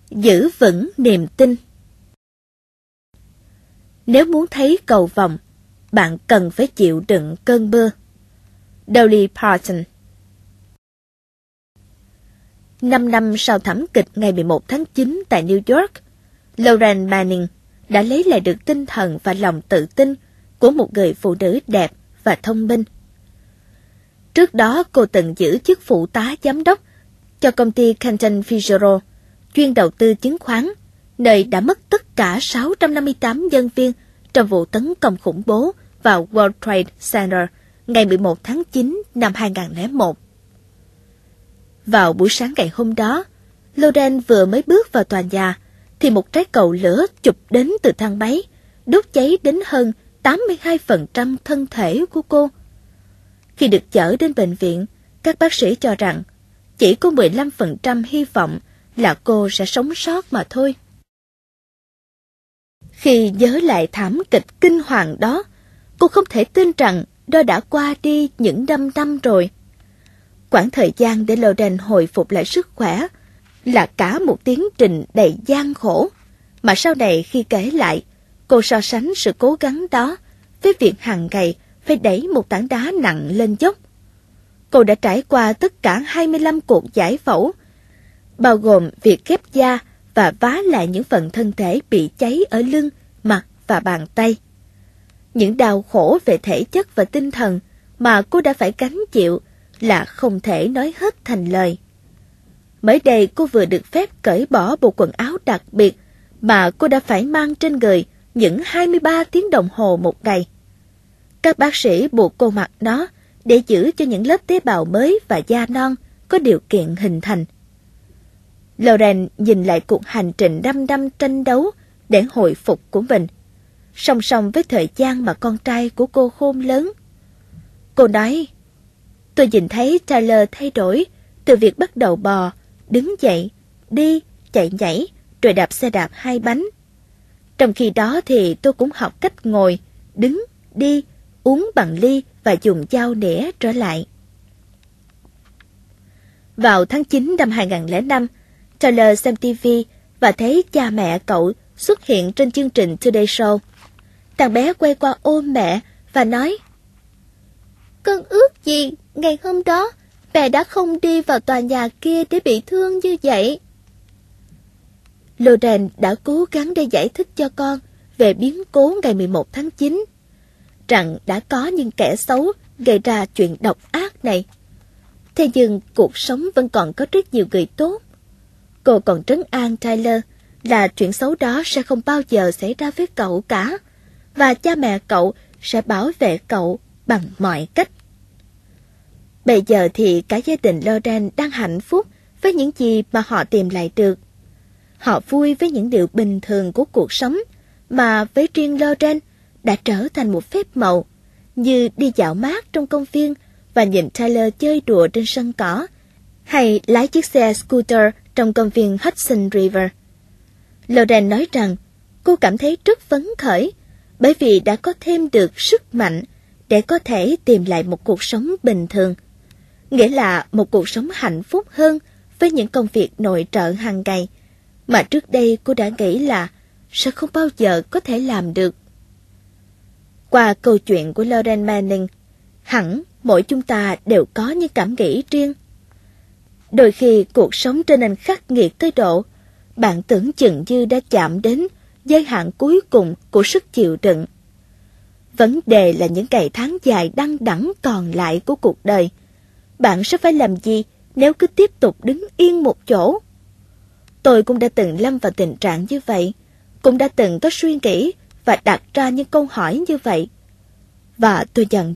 Giữ vững niềm tin. Nếu muốn thấy cầu vồng, bạn cần phải chịu đựng cơn mưa. Dolly Parton. 5 năm sau thảm kịch ngày 11 tháng 9 tại New York, Lauren Manning đã lấy lại được tinh thần và lòng tự tin của một người phụ nữ đẹp và thông minh. Trước đó, cô từng giữ chức phụ tá giám đốc cho công ty Canton Fitzgerald, chuyên đầu tư chứng khoán, nơi đã mất tất cả 658 nhân viên trong vụ tấn công khủng bố vào World Trade Center ngày 11 tháng 9 năm 2001. Vào buổi sáng ngày hôm đó, Lauren vừa mới bước vào tòa nhà, thì một trái cầu lửa chụp đến từ thang máy, đốt cháy đến hơn 82% thân thể của cô. Khi được chở đến bệnh viện, các bác sĩ cho rằng chỉ có 15% hy vọng là cô sẽ sống sót mà thôi. Khi nhớ lại thảm kịch kinh hoàng đó, cô không thể tin rằng đó đã qua đi những 5 năm rồi. Quãng thời gian để Lauren hồi phục lại sức khỏe là cả một tiến trình đầy gian khổ, mà sau này khi kể lại, cô so sánh sự cố gắng đó với việc hàng ngày phải đẩy một tảng đá nặng lên dốc. Cô đã trải qua tất cả 25 cuộc giải phẫu, bao gồm việc ghép da và vá lại những phần thân thể bị cháy ở lưng, mặt và bàn tay. Những đau khổ về thể chất và tinh thần mà cô đã phải gánh chịu là không thể nói hết thành lời. Mới đây cô vừa được phép cởi bỏ bộ quần áo đặc biệt mà cô đã phải mang trên người những 23 tiếng đồng hồ một ngày. Các bác sĩ buộc cô mặc nó để giữ cho những lớp tế bào mới và da non có điều kiện hình thành. Lauren nhìn lại cuộc hành trình 5 năm tranh đấu để hồi phục của mình, song song với thời gian mà con trai của cô khôn lớn. Cô nói, tôi nhìn thấy Tyler thay đổi từ việc bắt đầu bò, đứng dậy, đi, chạy nhảy, rồi đạp xe đạp 2 bánh. Trong khi đó thì tôi cũng học cách ngồi, đứng, đi, uống bằng ly và dùng dao nĩa trở lại. Vào tháng 9 năm 2005, Tyler xem TV và thấy cha mẹ cậu xuất hiện trên chương trình Today Show. Thằng bé quay qua ôm mẹ và nói, con ước gì ngày hôm đó mẹ đã không đi vào tòa nhà kia để bị thương như vậy. Lauren đã cố gắng để giải thích cho con về biến cố ngày 11 tháng 9, rằng đã có những kẻ xấu gây ra chuyện độc ác này. Thế nhưng cuộc sống vẫn còn có rất nhiều người tốt. Cô còn trấn an Tyler là chuyện xấu đó sẽ không bao giờ xảy ra với cậu cả, và cha mẹ cậu sẽ bảo vệ cậu bằng mọi cách. Bây giờ thì cả gia đình Lauren đang hạnh phúc với những gì mà họ tìm lại được. Họ vui với những điều bình thường của cuộc sống mà với riêng Lauren đã trở thành một phép màu, như đi dạo mát trong công viên và nhìn Tyler chơi đùa trên sân cỏ, hay lái chiếc xe scooter trong công viên Hudson River. Lauren nói rằng cô cảm thấy rất phấn khởi bởi vì đã có thêm được sức mạnh để có thể tìm lại một cuộc sống bình thường, nghĩa là một cuộc sống hạnh phúc hơn với những công việc nội trợ hàng ngày mà trước đây cô đã nghĩ là sẽ không bao giờ có thể làm được. Qua câu chuyện của Lauren Manning, hẳn mỗi chúng ta đều có những cảm nghĩ riêng. Đôi khi cuộc sống trở nên khắc nghiệt tới độ bạn tưởng chừng như đã chạm đến giới hạn cuối cùng của sức chịu đựng. Vấn đề là những ngày tháng dài đăng đẵng còn lại của cuộc đời, bạn sẽ phải làm gì nếu cứ tiếp tục đứng yên một chỗ? Tôi cũng đã từng lâm vào tình trạng như vậy, cũng đã từng có suy nghĩ và đặt ra những câu hỏi như vậy. Và tôi nhận